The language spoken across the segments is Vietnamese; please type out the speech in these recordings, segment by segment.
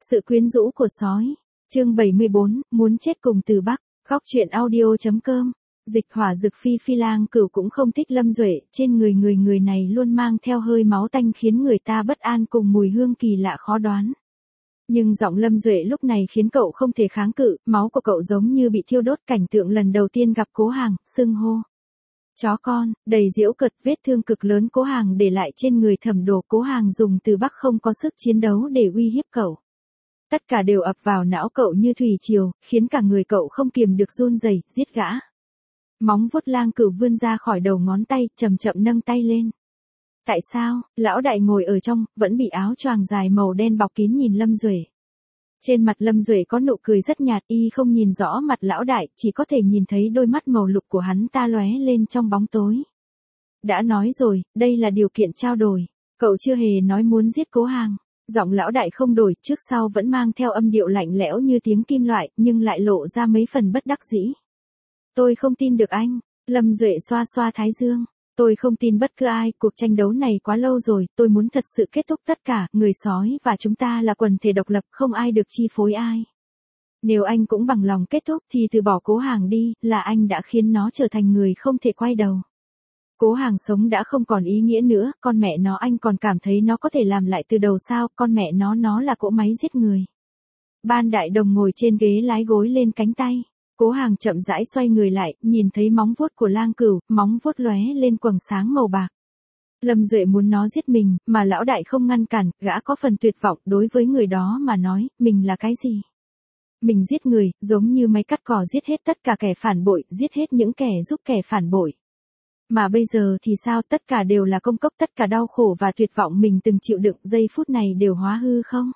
Sự quyến rũ của sói. Chương 74, muốn chết cùng Từ Bắc. Góc truyện audio.com. Dịch Hỏa Dực Phi Phi Lang Cửu cũng không thích Lâm Duệ, trên người này luôn mang theo hơi máu tanh khiến người ta bất an cùng mùi hương kỳ lạ khó đoán. Nhưng giọng Lâm Duệ lúc này khiến cậu không thể kháng cự, máu của cậu giống như bị thiêu đốt, cảnh tượng lần đầu tiên gặp Cố Hàng, xưng hô. Chó con, đầy giễu cợt, vết thương cực lớn Cố Hàng để lại trên người Thẩm Đồ. Cố Hàng dùng Từ Bắc không có sức chiến đấu để uy hiếp cậu. Tất cả đều ập vào não cậu như thủy triều, khiến cả người cậu không kiềm được run rẩy, giết gã. Móng vuốt Lang Cửu vươn ra khỏi đầu ngón tay, chậm chậm nâng tay lên. Tại sao? Lão đại ngồi ở trong, vẫn bị áo choàng dài màu đen bọc kín nhìn Lâm Duệ. Trên mặt Lâm Duệ có nụ cười rất nhạt, y không nhìn rõ mặt lão đại, chỉ có thể nhìn thấy đôi mắt màu lục của hắn ta lóe lên trong bóng tối. Đã nói rồi, đây là điều kiện trao đổi. Cậu chưa hề nói muốn giết Cố Hàng. Giọng lão đại không đổi, trước sau vẫn mang theo âm điệu lạnh lẽo như tiếng kim loại, nhưng lại lộ ra mấy phần bất đắc dĩ. Tôi không tin được anh. Lâm Duệ xoa xoa thái dương. Tôi không tin bất cứ ai, cuộc tranh đấu này quá lâu rồi, tôi muốn thật sự kết thúc tất cả, người sói và chúng ta là quần thể độc lập, không ai được chi phối ai. Nếu anh cũng bằng lòng kết thúc thì từ bỏ Cố Hàng đi, là anh đã khiến nó trở thành người không thể quay đầu. Cố Hàng sống đã không còn ý nghĩa nữa, con mẹ nó, anh còn cảm thấy nó có thể làm lại từ đầu sao, con mẹ nó là cỗ máy giết người. Ban Đại Đồng ngồi trên ghế lái gối lên cánh tay. Cố Hàng chậm rãi xoay người lại, nhìn thấy móng vuốt của Lang Cửu, móng vuốt lóe lên quầng sáng màu bạc. Lâm Duệ muốn nó giết mình, mà lão đại không ngăn cản, gã có phần tuyệt vọng, đối với người đó mà nói, mình là cái gì? Mình giết người, giống như máy cắt cỏ giết hết tất cả kẻ phản bội, giết hết những kẻ giúp kẻ phản bội. Mà bây giờ thì sao, tất cả đều là công cốc, tất cả đau khổ và tuyệt vọng mình từng chịu đựng, giây phút này đều hóa hư không?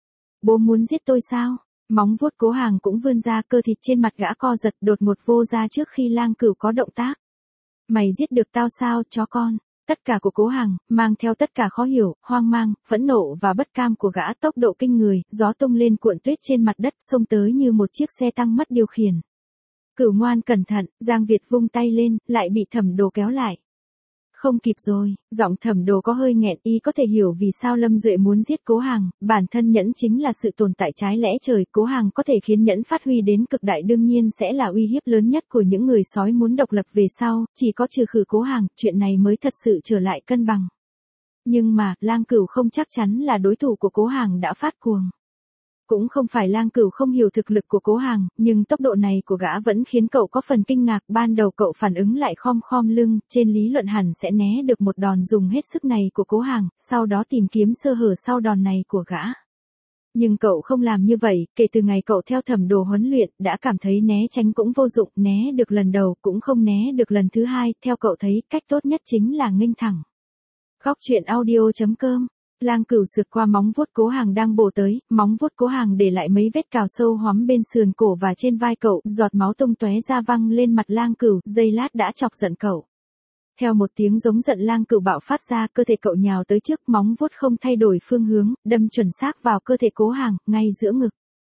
Bố muốn giết tôi sao? Móng vuốt Cố Hàng cũng vươn ra, cơ thịt trên mặt gã co giật, đột ngột vô ra trước khi Lang Cửu có động tác. Mày giết được tao sao, chó con? Tất cả của Cố Hàng, mang theo tất cả khó hiểu, hoang mang, phẫn nộ và bất cam của gã, tốc độ kinh người, gió tung lên cuộn tuyết trên mặt đất, xông tới như một chiếc xe tăng mất điều khiển. Cửu ngoan cẩn thận, Giang Việt vung tay lên, lại bị Thẩm Đồ kéo lại. Không kịp rồi, giọng Thẩm Đồ có hơi nghẹn, y có thể hiểu vì sao Lâm Duệ muốn giết Cố Hàng, bản thân nhẫn chính là sự tồn tại trái lẽ trời, Cố Hàng có thể khiến nhẫn phát huy đến cực đại, đương nhiên sẽ là uy hiếp lớn nhất của những người sói muốn độc lập về sau, chỉ có trừ khử Cố Hàng, chuyện này mới thật sự trở lại cân bằng. Nhưng mà, Lang Cửu không chắc chắn là đối thủ của Cố Hàng đã phát cuồng. Cũng không phải Lang Cửu không hiểu thực lực của Cố Hàng, nhưng tốc độ này của gã vẫn khiến cậu có phần kinh ngạc, ban đầu cậu phản ứng lại khom lưng, trên lý luận hẳn sẽ né được một đòn dùng hết sức này của Cố Hàng, sau đó tìm kiếm sơ hở sau đòn này của gã. Nhưng cậu không làm như vậy, kể từ ngày cậu theo Thẩm Đồ huấn luyện, đã cảm thấy né tránh cũng vô dụng, né được lần đầu cũng không né được lần thứ hai, theo cậu thấy, cách tốt nhất chính là nghênh thẳng. Góc truyện audio.com. Lang Cửu sượt qua móng vuốt Cố Hàng đang bổ tới, móng vuốt Cố Hàng để lại mấy vết cào sâu hoắm bên sườn cổ và trên vai cậu, giọt máu tung tóe ra văng lên mặt Lang Cửu, giây lát đã chọc giận cậu. Theo một tiếng giống giận, Lang Cửu bạo phát ra, cơ thể cậu nhào tới trước, móng vuốt không thay đổi phương hướng, đâm chuẩn xác vào cơ thể Cố Hàng, ngay giữa ngực.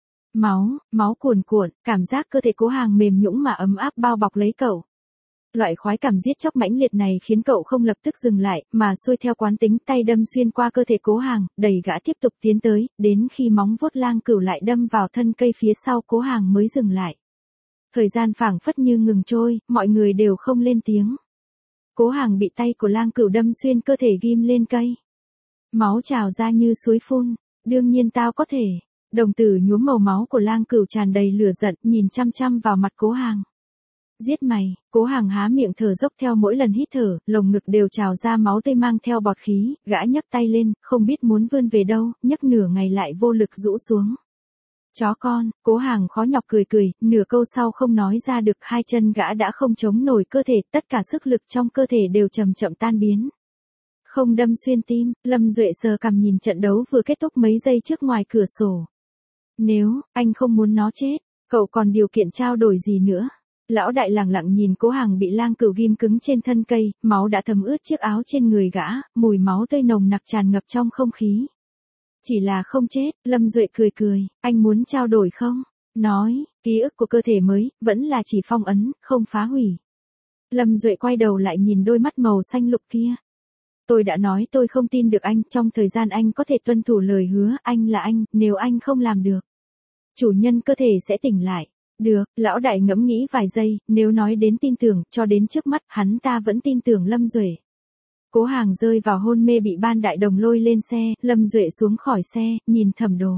Máu cuồn cuộn, cảm giác cơ thể Cố Hàng mềm nhũn mà ấm áp bao bọc lấy cậu. Loại khoái cảm giết chóc mãnh liệt này khiến cậu không lập tức dừng lại, mà xuôi theo quán tính, tay đâm xuyên qua cơ thể Cố Hàng, đẩy gã tiếp tục tiến tới, đến khi móng vuốt Lang Cửu lại đâm vào thân cây phía sau Cố Hàng mới dừng lại. Thời gian phảng phất như ngừng trôi, mọi người đều không lên tiếng. Cố Hàng bị tay của Lang Cửu đâm xuyên cơ thể ghim lên cây. Máu trào ra như suối phun. Đương nhiên tao có thể. Đồng tử nhuốm màu máu của Lang Cửu tràn đầy lửa giận, nhìn chăm chăm vào mặt Cố Hàng. Giết mày. Cố Hàng há miệng thở dốc, theo mỗi lần hít thở, lồng ngực đều trào ra máu tươi mang theo bọt khí, gã nhấc tay lên, không biết muốn vươn về đâu, nhấc nửa ngày lại vô lực rũ xuống. Chó con, Cố Hàng khó nhọc cười, nửa câu sau không nói ra được, hai chân gã đã không chống nổi cơ thể, tất cả sức lực trong cơ thể đều chậm chậm tan biến. Không đâm xuyên tim, Lâm Duệ sờ cằm nhìn trận đấu vừa kết thúc mấy giây trước ngoài cửa sổ. Nếu anh không muốn nó chết, cậu còn điều kiện trao đổi gì nữa? Lão đại lẳng lặng nhìn Cố Hàng bị Lang Cửu ghim cứng trên thân cây, máu đã thấm ướt chiếc áo trên người gã, mùi máu tươi nồng nặc tràn ngập trong không khí. Chỉ là không chết, Lâm Duệ cười, anh muốn trao đổi không? Nói, ký ức của cơ thể mới, vẫn là chỉ phong ấn, không phá hủy. Lâm Duệ quay đầu lại nhìn đôi mắt màu xanh lục kia. Tôi đã nói tôi không tin được anh, trong thời gian anh có thể tuân thủ lời hứa, anh là anh, nếu anh không làm được, chủ nhân cơ thể sẽ tỉnh lại. Được, lão đại ngẫm nghĩ vài giây, nếu nói đến tin tưởng, cho đến trước mắt, hắn ta vẫn tin tưởng Lâm Duệ. Cố Hàng rơi vào hôn mê bị Ban Đại Đồng lôi lên xe, Lâm Duệ xuống khỏi xe, nhìn Thẩm Đồ.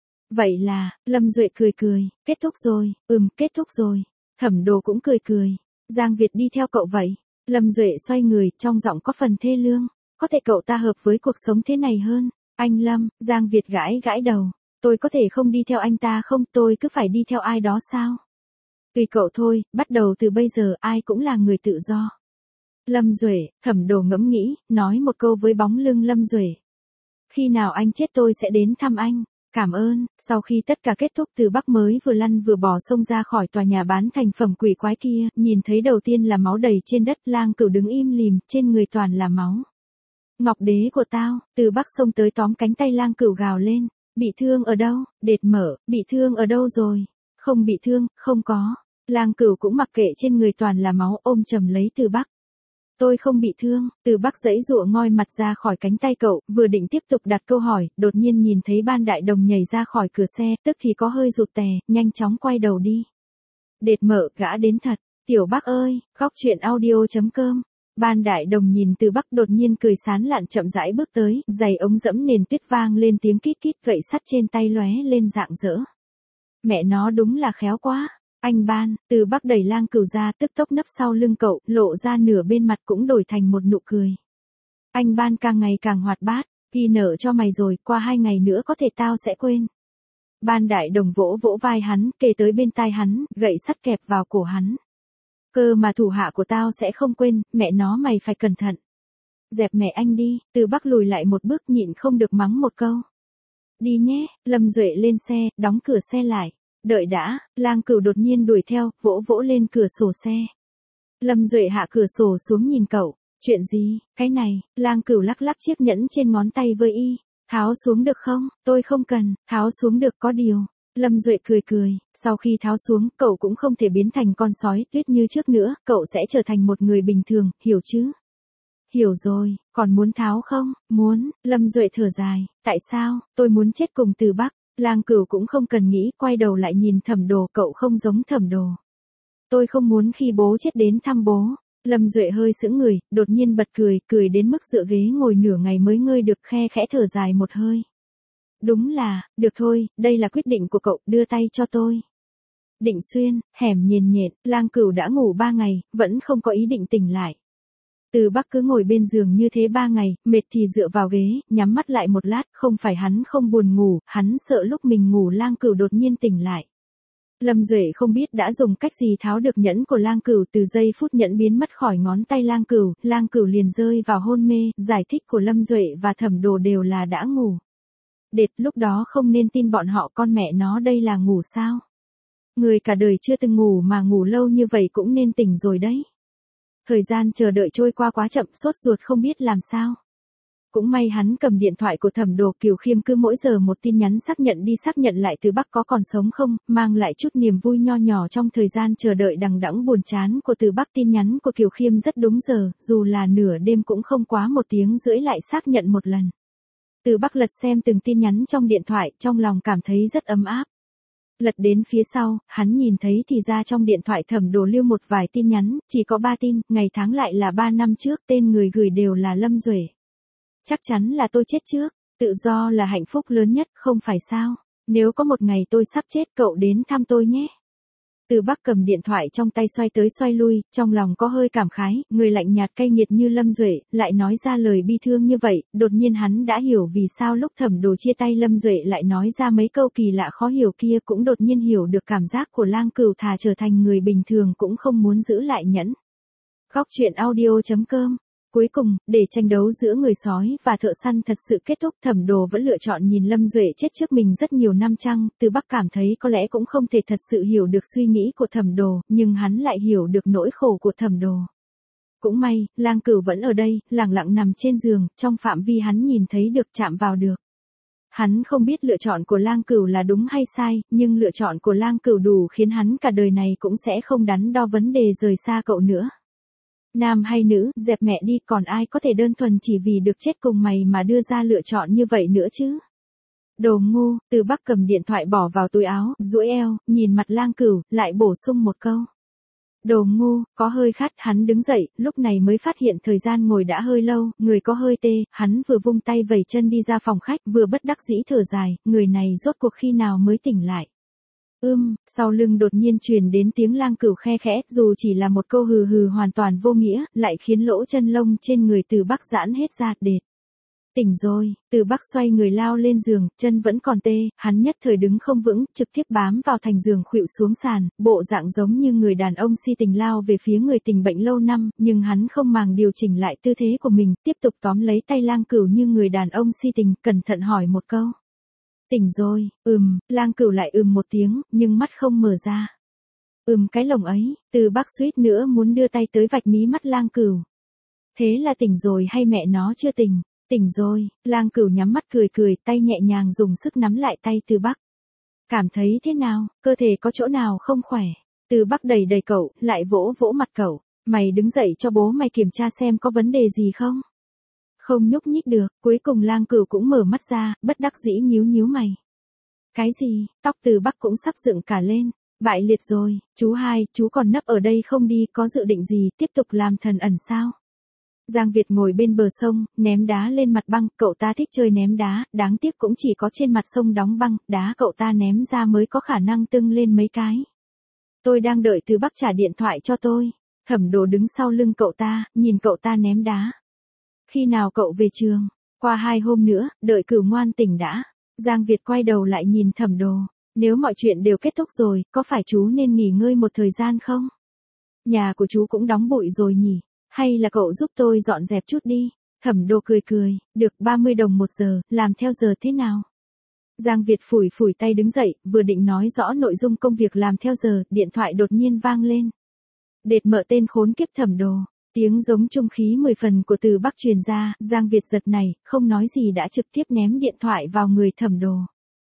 Vậy là, Lâm Duệ cười cười, kết thúc rồi, kết thúc rồi. Thẩm Đồ cũng cười cười. Giang Việt đi theo cậu vậy. Lâm Duệ xoay người, trong giọng có phần thê lương. Có thể cậu ta hợp với cuộc sống thế này hơn. Anh Lâm, Giang Việt gãi gãi đầu. Tôi có thể không đi theo anh ta không, tôi cứ phải đi theo ai đó sao? Tùy cậu thôi, bắt đầu từ bây giờ ai cũng là người tự do. Lâm Duệ, Thẩm Đồ ngẫm nghĩ, nói một câu với bóng lưng Lâm Duệ. Khi nào anh chết tôi sẽ đến thăm anh. Cảm ơn. Sau khi tất cả kết thúc, Từ Bắc mới vừa lăn vừa bò xông ra khỏi tòa nhà bán thành phẩm quỷ quái kia, nhìn thấy đầu tiên là máu đầy trên đất, Lang Cửu đứng im lìm, trên người toàn là máu. Ngọc đế của tao. Từ Bắc xông tới tóm cánh tay Lang Cửu gào lên. Bị thương ở đâu? Đệt Mở, bị thương ở đâu rồi? Không bị thương, không có. Lang Cửu cũng mặc kệ, trên người toàn là máu, ôm chầm lấy Từ Bắc. Tôi không bị thương. Từ Bắc giãy giụa ngoi mặt ra khỏi cánh tay cậu, vừa định tiếp tục đặt câu hỏi, đột nhiên nhìn thấy Ban Đại Đồng nhảy ra khỏi cửa xe, tức thì có hơi rụt tè, nhanh chóng quay đầu đi. Đệt Mở, gã đến thật. Tiểu Bắc ơi, khóc chuyện audio.com. Ban Đại Đồng nhìn Từ Bắc đột nhiên cười sán lạn chậm rãi bước tới, giày ống dẫm nền tuyết vang lên tiếng kít kít, gậy sắt trên tay lóe lên rạng rỡ. Mẹ nó đúng là khéo quá. Anh Ban. Từ Bắc đẩy Lang Cửu ra, tức tốc nấp sau lưng cậu, lộ ra nửa bên mặt cũng đổi thành một nụ cười. Anh Ban càng ngày càng hoạt bát, ghi nợ cho mày rồi, qua 2 ngày nữa có thể tao sẽ quên. Ban Đại Đồng vỗ vỗ vai hắn, kề tới bên tai hắn, gậy sắt kẹp vào cổ hắn. Cơ mà thủ hạ của tao sẽ không quên, mẹ nó mày phải cẩn thận. Dẹp mẹ anh đi. Từ Bắc lùi lại một bước, nhịn không được mắng một câu. Đi nhé. Lâm Duệ lên xe, đóng cửa xe lại. Đợi đã. Lang Cửu đột nhiên đuổi theo, vỗ vỗ lên cửa sổ xe. Lâm Duệ hạ cửa sổ xuống nhìn cậu. Chuyện gì? Cái này. Lang Cửu lắc lắc chiếc nhẫn trên ngón tay với y. Tháo xuống được không? Tôi không cần. Tháo xuống được, có điều. Lâm Duệ cười cười, sau khi tháo xuống, cậu cũng không thể biến thành con sói tuyết như trước nữa, cậu sẽ trở thành một người bình thường, hiểu chứ? Hiểu rồi, còn muốn tháo không? Muốn. Lâm Duệ thở dài. Tại sao? Tôi muốn chết cùng Từ Bắc. Lang Cửu cũng không cần nghĩ, quay đầu lại nhìn Thẩm Đồ, cậu không giống Thẩm Đồ. Tôi không muốn khi bố chết đến thăm bố. Lâm Duệ hơi sững người, đột nhiên bật cười, cười đến mức dựa ghế ngồi nửa ngày mới ngơi được, khe khẽ thở dài một hơi. Đúng là, được thôi, đây là quyết định của cậu, đưa tay cho tôi. Định Xuyên, hẻm nhền nhện, Lang Cửu đã ngủ 3 ngày, vẫn không có ý định tỉnh lại. Từ Bắc cứ ngồi bên giường như thế 3 ngày, mệt thì dựa vào ghế, nhắm mắt lại một lát, không phải hắn không buồn ngủ, hắn sợ lúc mình ngủ Lang Cửu đột nhiên tỉnh lại. Lâm Duệ không biết đã dùng cách gì tháo được nhẫn của Lang Cửu, từ giây phút nhẫn biến mất khỏi ngón tay Lang Cửu liền rơi vào hôn mê, giải thích của Lâm Duệ và Thẩm Đồ đều là đã ngủ. Đệt, lúc đó không nên tin bọn họ, con mẹ nó đây là ngủ sao? Người cả đời chưa từng ngủ mà ngủ lâu như vậy cũng nên tỉnh rồi đấy. Thời gian chờ đợi trôi qua quá chậm, sốt ruột không biết làm sao. Cũng may hắn cầm điện thoại của Thẩm Đồ, Kiều Khiêm cứ mỗi giờ một tin nhắn xác nhận đi xác nhận lại Từ Bắc có còn sống không, mang lại chút niềm vui nho nhỏ trong thời gian chờ đợi đằng đẵng buồn chán của Từ Bắc. Tin nhắn của Kiều Khiêm rất đúng giờ, dù là nửa đêm cũng không quá 1 tiếng rưỡi lại xác nhận một lần. Từ Bắc lật xem từng tin nhắn trong điện thoại, trong lòng cảm thấy rất ấm áp. Lật đến phía sau, hắn nhìn thấy thì ra trong điện thoại Thẩm Đồ lưu một vài tin nhắn, chỉ có 3 tin, ngày tháng lại là 3 năm trước, tên người gửi đều là Lâm Duệ. Chắc chắn là tôi chết trước, tự do là hạnh phúc lớn nhất, không phải sao? Nếu có một ngày tôi sắp chết, cậu đến thăm tôi nhé. Từ Bắc cầm điện thoại trong tay xoay tới xoay lui, trong lòng có hơi cảm khái, người lạnh nhạt cay nghiệt như Lâm Duệ, lại nói ra lời bi thương như vậy, đột nhiên hắn đã hiểu vì sao lúc Thẩm Đồ chia tay Lâm Duệ lại nói ra mấy câu kỳ lạ khó hiểu kia, cũng đột nhiên hiểu được cảm giác của Lang Cửu thà trở thành người bình thường cũng không muốn giữ lại nhẫn. Khóc chuyện audio.com. Cuối cùng, để tranh đấu giữa người sói và thợ săn thật sự kết thúc, Thẩm Đồ vẫn lựa chọn nhìn Lâm Duệ chết trước mình rất nhiều năm chăng. Từ Bắc cảm thấy có lẽ cũng không thể thật sự hiểu được suy nghĩ của Thẩm Đồ, nhưng hắn lại hiểu được nỗi khổ của Thẩm Đồ. Cũng may, Lang Cửu vẫn ở đây, lặng lặng nằm trên giường, trong phạm vi hắn nhìn thấy được, chạm vào được. Hắn không biết lựa chọn của Lang Cửu là đúng hay sai, nhưng lựa chọn của Lang Cửu đủ khiến hắn cả đời này cũng sẽ không đắn đo vấn đề rời xa cậu nữa. Nam hay nữ, dẹp mẹ đi, còn ai có thể đơn thuần chỉ vì được chết cùng mày mà đưa ra lựa chọn như vậy nữa chứ? Đồ ngu, Từ Bắc cầm điện thoại bỏ vào túi áo, duỗi eo, nhìn mặt Lang Cửu, lại bổ sung một câu. Đồ ngu, có hơi khát, hắn đứng dậy, lúc này mới phát hiện thời gian ngồi đã hơi lâu, người có hơi tê, hắn vừa vung tay vẩy chân đi ra phòng khách, vừa bất đắc dĩ thở dài, người này rốt cuộc khi nào mới tỉnh lại. Sau lưng đột nhiên truyền đến tiếng Lang Cửu khe khẽ, dù chỉ là một câu hừ hừ hoàn toàn vô nghĩa, lại khiến lỗ chân lông trên người Từ Bắc giãn hết ra, đệt. Tỉnh rồi, Từ Bắc xoay người lao lên giường, chân vẫn còn tê, hắn nhất thời đứng không vững, trực tiếp bám vào thành giường khuỵu xuống sàn, bộ dạng giống như người đàn ông si tình lao về phía người tình bệnh lâu năm, nhưng hắn không màng điều chỉnh lại tư thế của mình, tiếp tục tóm lấy tay Lang Cửu như người đàn ông si tình, cẩn thận hỏi một câu. Tỉnh rồi, Lang Cửu lại một tiếng, nhưng mắt không mở ra. Cái lồng ấy, Từ Bắc suýt nữa muốn đưa tay tới vạch mí mắt Lang Cửu. Thế là tỉnh rồi hay mẹ nó chưa tỉnh? Tỉnh rồi, Lang Cửu nhắm mắt cười cười, tay nhẹ nhàng dùng sức nắm lại tay Từ Bắc. Cảm thấy thế nào, cơ thể có chỗ nào không khỏe? Từ Bắc đẩy đẩy cậu, lại vỗ vỗ mặt cậu. Mày đứng dậy cho bố mày kiểm tra xem có vấn đề gì không? Không nhúc nhích được, cuối cùng Lang Cửu cũng mở mắt ra, bất đắc dĩ nhíu nhíu mày. Cái gì, tóc Từ Bắc cũng sắp dựng cả lên. Bại liệt rồi, chú hai, chú còn nấp ở đây không đi, có dự định gì, tiếp tục làm thần ẩn sao? Giang Việt ngồi bên bờ sông, ném đá lên mặt băng, cậu ta thích chơi ném đá, đáng tiếc cũng chỉ có trên mặt sông đóng băng, đá cậu ta ném ra mới có khả năng tưng lên mấy cái. Tôi đang đợi Từ Bắc trả điện thoại cho tôi. Thẩm Đồ đứng sau lưng cậu ta, nhìn cậu ta ném đá. Khi nào cậu về trường? Qua 2 hôm nữa, đợi Cửu ngoan tỉnh đã. Giang Việt quay đầu lại nhìn Thẩm Đồ. Nếu mọi chuyện đều kết thúc rồi, có phải chú nên nghỉ ngơi một thời gian không? Nhà của chú cũng đóng bụi rồi nhỉ? Hay là cậu giúp tôi dọn dẹp chút đi? Thẩm Đồ cười cười, được 30 đồng 1 giờ, làm theo giờ thế nào? Giang Việt phủi phủi tay đứng dậy, vừa định nói rõ nội dung công việc làm theo giờ, điện thoại đột nhiên vang lên. Đệt mợ tên khốn kiếp Thẩm Đồ, tiếng giống trung khí 10 phần của Từ Bắc truyền ra, Giang Việt giật này, không nói gì đã trực tiếp ném điện thoại vào người Thẩm Đồ.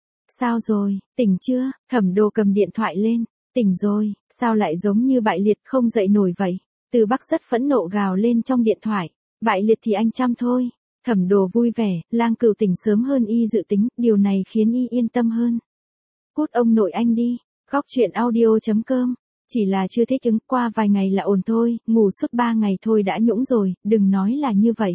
Sao rồi, tỉnh chưa? Thẩm Đồ cầm điện thoại lên, tỉnh rồi, sao lại giống như bại liệt không dậy nổi vậy? Từ Bắc rất phẫn nộ gào lên trong điện thoại, bại liệt thì anh chăm thôi. Thẩm Đồ vui vẻ, Lang Cửu tỉnh sớm hơn y dự tính, điều này khiến y yên tâm hơn. Cút ông nội anh đi, góc chuyện audio.com, chỉ là chưa thích ứng, qua vài ngày là ổn thôi, ngủ suốt 3 ngày thôi đã nhũng rồi, đừng nói là như vậy.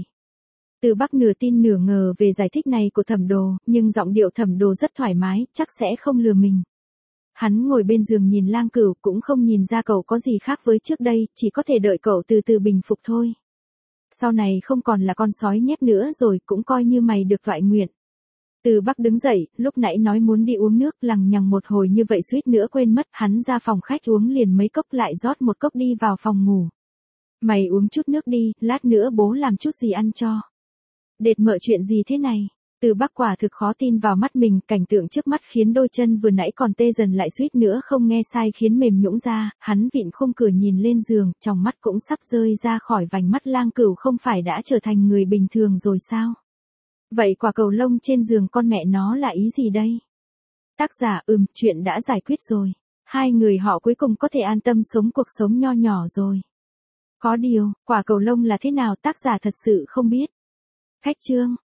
Từ Bắc nửa tin nửa ngờ về giải thích này của Thẩm Đồ, nhưng giọng điệu Thẩm Đồ rất thoải mái, chắc sẽ không lừa mình. Hắn ngồi bên giường nhìn Lang Cửu, cũng không nhìn ra cậu có gì khác với trước đây, chỉ có thể đợi cậu từ từ bình phục thôi. Sau này không còn là con sói nhép nữa rồi, cũng coi như mày được toại nguyện. Từ Bắc đứng dậy, lúc nãy nói muốn đi uống nước, lằng nhằng một hồi như vậy suýt nữa quên mất, hắn ra phòng khách uống liền mấy cốc lại rót một cốc đi vào phòng ngủ. Mày uống chút nước đi, lát nữa bố làm chút gì ăn cho. Đệt mợ chuyện gì thế này? Từ Bắc quả thực khó tin vào mắt mình, cảnh tượng trước mắt khiến đôi chân vừa nãy còn tê dần lại suýt nữa không nghe sai khiến mềm nhũn ra, hắn vịn khung cửa nhìn lên giường, trong mắt cũng sắp rơi ra khỏi vành mắt. Lang Cửu không phải đã trở thành người bình thường rồi sao? Vậy quả cầu lông trên giường con mẹ nó là ý gì đây? Tác giả chuyện đã giải quyết rồi. 2 người họ cuối cùng có thể an tâm sống cuộc sống nho nhỏ rồi. Có điều, quả cầu lông là thế nào tác giả thật sự không biết. Khách chương.